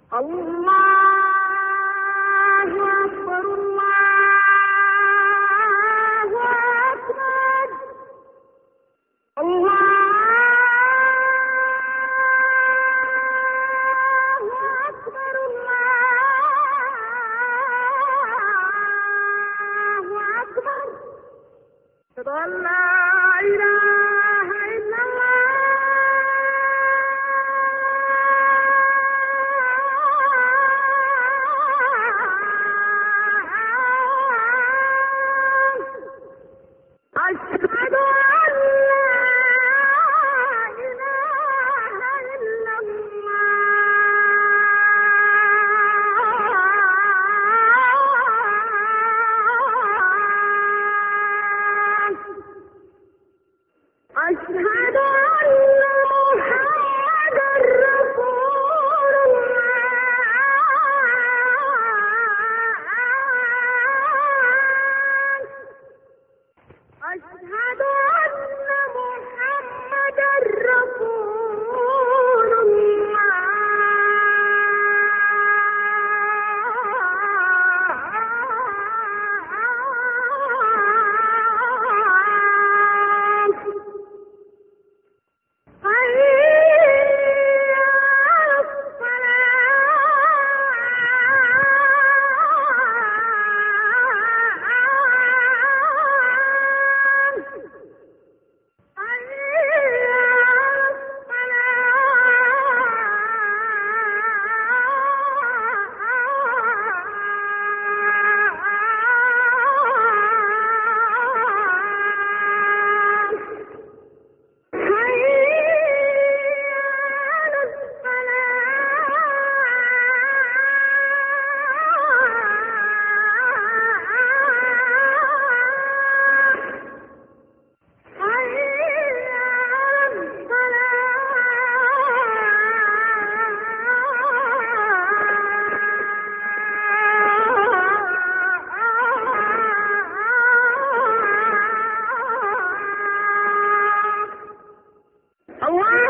الله أكبر الله أكبر الله أكبر الله أكبر أشهد أن لا إله إلا الله أشهد أن لا إله إلا الله أشهد أن محمدًا رسول الله أشهد أن محمدًا رسول الله